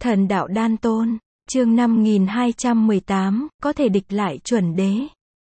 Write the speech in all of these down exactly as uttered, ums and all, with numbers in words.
Thần đạo đan tôn, chương năm nghìn hai trăm mười tám, có thể địch lại chuẩn đế.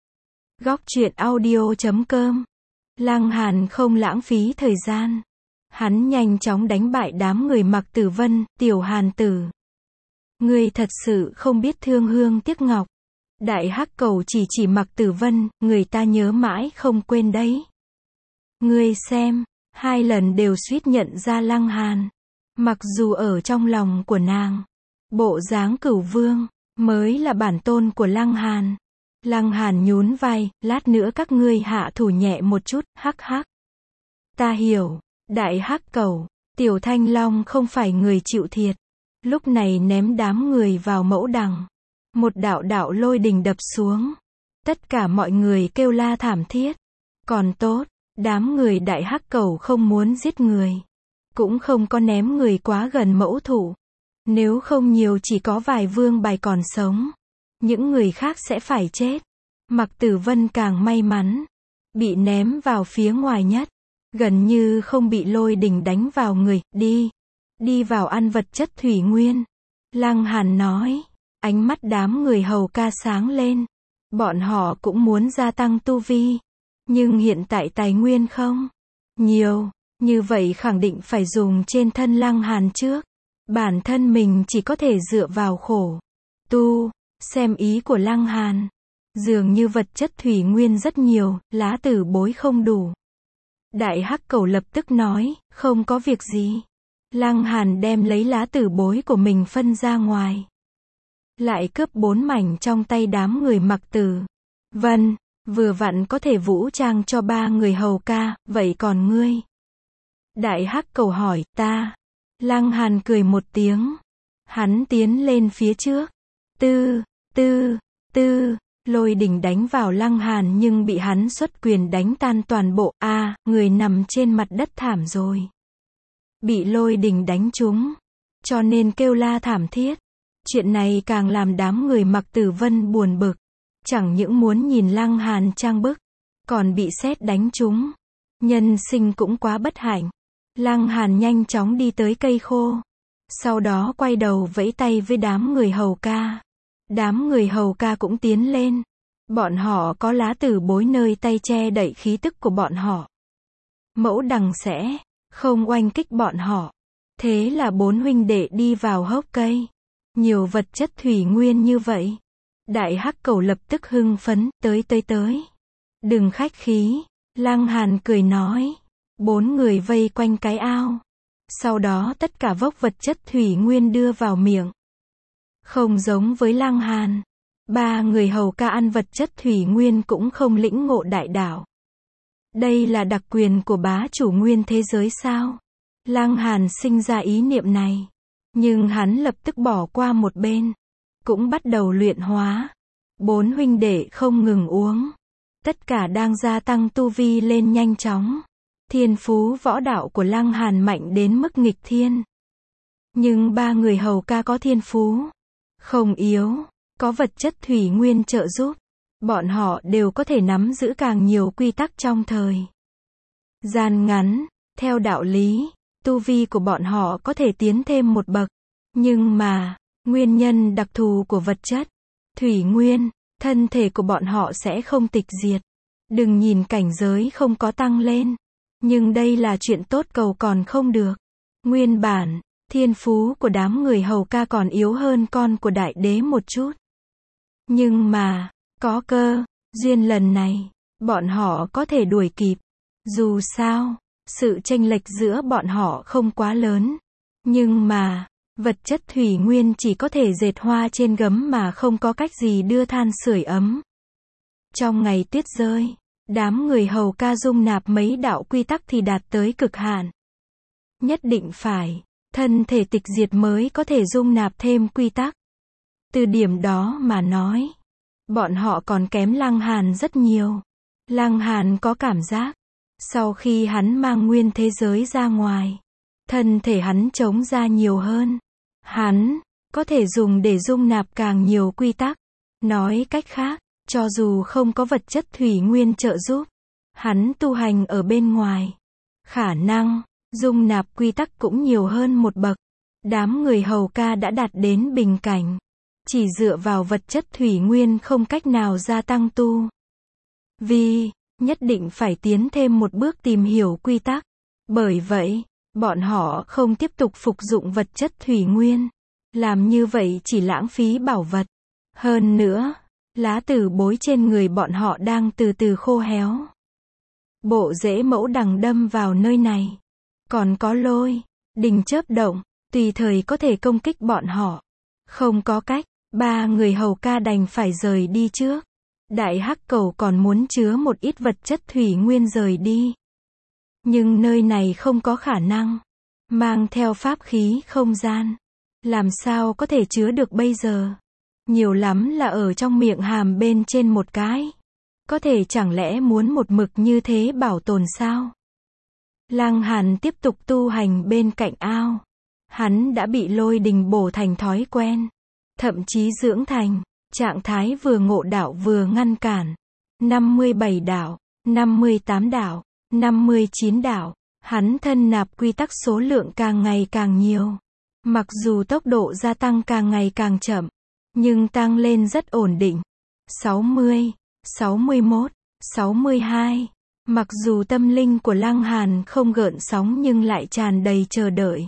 Góc truyện audio chấm com. Lăng Hàn không lãng phí thời gian. Hắn nhanh chóng đánh bại đám người Mặc Tử Vân, Tiểu Hàn Tử. Ngươi thật sự không biết thương hương tiếc ngọc. Đại Hắc Cầu chỉ chỉ Mặc Tử Vân, người ta nhớ mãi không quên đấy. Ngươi xem, hai lần đều suýt nhận ra Lăng Hàn. Mặc dù ở trong lòng của nàng, bộ dáng cửu vương, mới là bản tôn của Lăng Hàn. Lăng Hàn nhún vai, lát nữa các ngươi hạ thủ nhẹ một chút, hắc hắc. Ta hiểu, Đại Hắc Cầu, Tiểu Thanh Long không phải người chịu thiệt. Lúc này ném đám người vào mẫu đằng. Một đạo đạo lôi đình đập xuống. Tất cả mọi người kêu la thảm thiết. Còn tốt, đám người Đại Hắc Cầu không muốn giết người. Cũng không có ném người quá gần mẫu thủ. Nếu không nhiều chỉ có vài vương bài còn sống. Những người khác sẽ phải chết. Mặc Tử Vân càng may mắn. Bị ném vào phía ngoài nhất. Gần như không bị lôi đình đánh vào người. Đi. Đi vào ăn vật chất thủy nguyên. Lăng Hàn nói. Ánh mắt đám người hầu ca sáng lên. Bọn họ cũng muốn gia tăng tu vi. Nhưng hiện tại tài nguyên không nhiều. Như vậy khẳng định phải dùng trên thân Lăng Hàn trước. Bản thân mình chỉ có thể dựa vào khổ tu. Xem ý của Lăng Hàn. Dường như vật chất thủy nguyên rất nhiều, lá tử bối không đủ. Đại Hắc Cầu lập tức nói, không có việc gì. Lăng Hàn đem lấy lá tử bối của mình phân ra ngoài. Lại cướp bốn mảnh trong tay đám người Mặc Tử Vân, vừa vặn có thể vũ trang cho ba người hầu ca, vậy còn ngươi? Đại Hắc Cầu hỏi, ta. Lăng Hàn cười một tiếng. Hắn tiến lên phía trước. Tư, tư, tư, lôi đỉnh đánh vào Lăng Hàn nhưng bị hắn xuất quyền đánh tan toàn bộ. A, à, người nằm trên mặt đất thảm rồi. Bị lôi đỉnh đánh trúng. Cho nên kêu la thảm thiết. Chuyện này càng làm đám người Mặc Tử Vân buồn bực. Chẳng những muốn nhìn Lăng Hàn trang bức, còn bị sét đánh trúng. Nhân sinh cũng quá bất hạnh. Lăng Hàn nhanh chóng đi tới cây khô. Sau đó quay đầu vẫy tay với đám người hầu ca. Đám người hầu ca cũng tiến lên. Bọn họ có lá tử bối nơi tay che đậy khí tức của bọn họ. Mẫu đằng sẽ không oanh kích bọn họ. Thế là bốn huynh đệ đi vào hốc cây. Nhiều vật chất thủy nguyên như vậy. Đại Hắc Cầu lập tức hưng phấn, tới tới tới. Đừng khách khí. Lăng Hàn cười nói. Bốn người vây quanh cái ao. Sau đó tất cả vốc vật chất thủy nguyên đưa vào miệng. Không giống với Lăng Hàn. Ba người hầu ca ăn vật chất thủy nguyên cũng không lĩnh ngộ đại đạo. Đây là đặc quyền của bá chủ nguyên thế giới sao? Lăng Hàn sinh ra ý niệm này. Nhưng hắn lập tức bỏ qua một bên. Cũng bắt đầu luyện hóa. Bốn huynh đệ không ngừng uống. Tất cả đang gia tăng tu vi lên nhanh chóng. Thiên phú võ đạo của Lăng Hàn mạnh đến mức nghịch thiên. Nhưng ba người hầu ca có thiên phú không yếu, có vật chất thủy nguyên trợ giúp. Bọn họ đều có thể nắm giữ càng nhiều quy tắc trong thời gian ngắn. Theo đạo lý, tu vi của bọn họ có thể tiến thêm một bậc. Nhưng mà, nguyên nhân đặc thù của vật chất thủy nguyên, thân thể của bọn họ sẽ không tịch diệt. Đừng nhìn cảnh giới không có tăng lên. Nhưng đây là chuyện tốt cầu còn không được. Nguyên bản, thiên phú của đám người hầu ca còn yếu hơn con của đại đế một chút. Nhưng mà, có cơ duyên lần này, bọn họ có thể đuổi kịp. Dù sao, sự chênh lệch giữa bọn họ không quá lớn. Nhưng mà, vật chất thủy nguyên chỉ có thể dệt hoa trên gấm mà không có cách gì đưa than sưởi ấm. Trong ngày tuyết rơi, đám người hầu ca dung nạp mấy đạo quy tắc thì đạt tới cực hạn. Nhất định phải, thân thể tịch diệt mới có thể dung nạp thêm quy tắc. Từ điểm đó mà nói, bọn họ còn kém Lăng Hàn rất nhiều. Lăng Hàn có cảm giác, sau khi hắn mang nguyên thế giới ra ngoài, thân thể hắn trống ra nhiều hơn. Hắn có thể dùng để dung nạp càng nhiều quy tắc. Nói cách khác, cho dù không có vật chất thủy nguyên trợ giúp, hắn tu hành ở bên ngoài, khả năng dung nạp quy tắc cũng nhiều hơn một bậc. Đám người hầu ca đã đạt đến bình cảnh. Chỉ dựa vào vật chất thủy nguyên không cách nào gia tăng tu vi, nhất định phải tiến thêm một bước tìm hiểu quy tắc. Bởi vậy, bọn họ không tiếp tục phục dụng vật chất thủy nguyên. Làm như vậy chỉ lãng phí bảo vật. Hơn nữa, lá tử bối trên người bọn họ đang từ từ khô héo. Bộ rễ mẫu đằng đâm vào nơi này. Còn có lôi đình chớp động, tùy thời có thể công kích bọn họ. Không có cách, ba người hầu ca đành phải rời đi trước. Đại hắc cầu còn muốn chứa một ít vật chất thủy nguyên rời đi. Nhưng nơi này không có khả năng mang theo pháp khí không gian. Làm sao có thể chứa được bây giờ? Nhiều lắm là ở trong miệng hàm bên trên một cái. Có thể chẳng lẽ muốn một mực như thế bảo tồn sao? Lăng Hàn tiếp tục tu hành bên cạnh ao. Hắn đã bị lôi đình bổ thành thói quen. Thậm chí dưỡng thành trạng thái vừa ngộ đạo vừa ngăn cản. năm mươi bảy đạo, năm mươi tám đạo, năm mươi chín đạo. Hắn thân nạp quy tắc số lượng càng ngày càng nhiều. Mặc dù tốc độ gia tăng càng ngày càng chậm, nhưng tăng lên rất ổn định. sáu mươi, sáu mươi mốt, sáu mươi hai. Mặc dù tâm linh của Lăng Hàn không gợn sóng nhưng lại tràn đầy chờ đợi.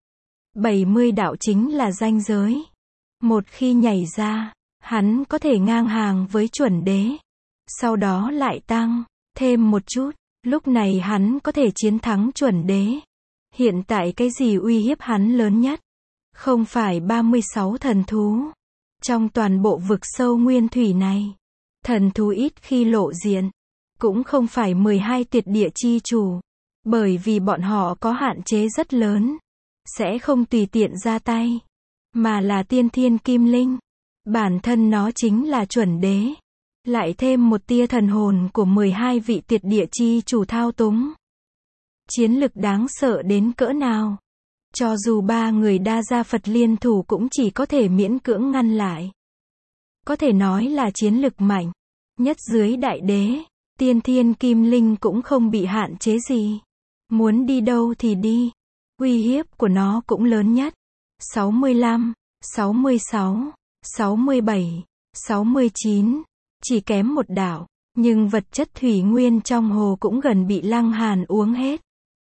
bảy mươi đạo chính là ranh giới. Một khi nhảy ra, hắn có thể ngang hàng với chuẩn đế. Sau đó lại tăng thêm một chút, lúc này hắn có thể chiến thắng chuẩn đế. Hiện tại cái gì uy hiếp hắn lớn nhất? Không phải ba mươi sáu thần thú. Trong toàn bộ vực sâu nguyên thủy này, thần thú ít khi lộ diện. Cũng không phải mười hai tuyệt địa chi chủ. Bởi vì bọn họ có hạn chế rất lớn. Sẽ không tùy tiện ra tay. Mà là tiên thiên kim linh. Bản thân nó chính là chuẩn đế. Lại thêm một tia thần hồn của mười hai vị tuyệt địa chi chủ thao túng. Chiến lực đáng sợ đến cỡ nào? Cho dù ba người đa gia Phật liên thủ cũng chỉ có thể miễn cưỡng ngăn lại. Có thể nói là chiến lực mạnh nhất dưới đại đế. Tiên thiên kim linh cũng không bị hạn chế gì. Muốn đi đâu thì đi. Uy hiếp của nó cũng lớn nhất. sáu mươi lăm, sáu mươi sáu, sáu mươi bảy, sáu mươi chín. Chỉ kém một đạo. Nhưng vật chất thủy nguyên trong hồ cũng gần bị Lăng Hàn uống hết.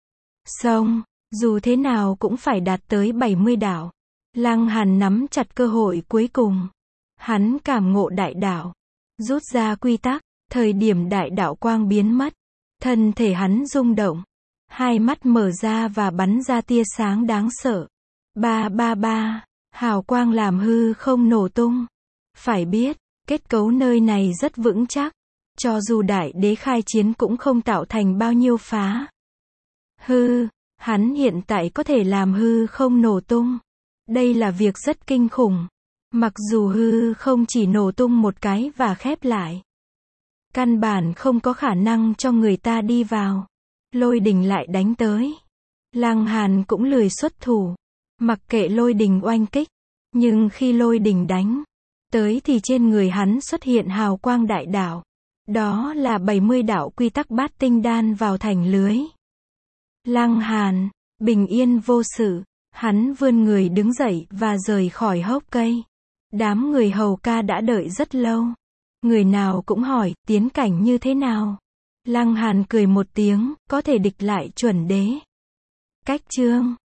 Xong, dù thế nào cũng phải đạt tới bảy mươi đạo. Lăng Hàn nắm chặt cơ hội cuối cùng. Hắn cảm ngộ đại đạo. Rút ra quy tắc. Thời điểm đại đạo quang biến mất. Thân thể hắn rung động. Hai mắt mở ra và bắn ra tia sáng đáng sợ. Ba ba ba. Hào quang làm hư không nổ tung. Phải biết, kết cấu nơi này rất vững chắc. Cho dù đại đế khai chiến cũng không tạo thành bao nhiêu phá hư. Hắn hiện tại có thể làm hư không nổ tung. Đây là việc rất kinh khủng. Mặc dù hư không chỉ nổ tung một cái và khép lại. Căn bản không có khả năng cho người ta đi vào. Lôi đình lại đánh tới. Lăng Hàn cũng lười xuất thủ. Mặc kệ lôi đình oanh kích. Nhưng khi lôi đình đánh tới thì trên người hắn xuất hiện hào quang đại đạo. Đó là bảy mươi đạo quy tắc bát tinh đan vào thành lưới. Lăng Hàn, bình yên vô sự. Hắn vươn người đứng dậy và rời khỏi hốc cây. Đám người hầu ca đã đợi rất lâu. Người nào cũng hỏi, tiến cảnh như thế nào? Lăng Hàn cười một tiếng, có thể địch lại chuẩn đế. Cách chương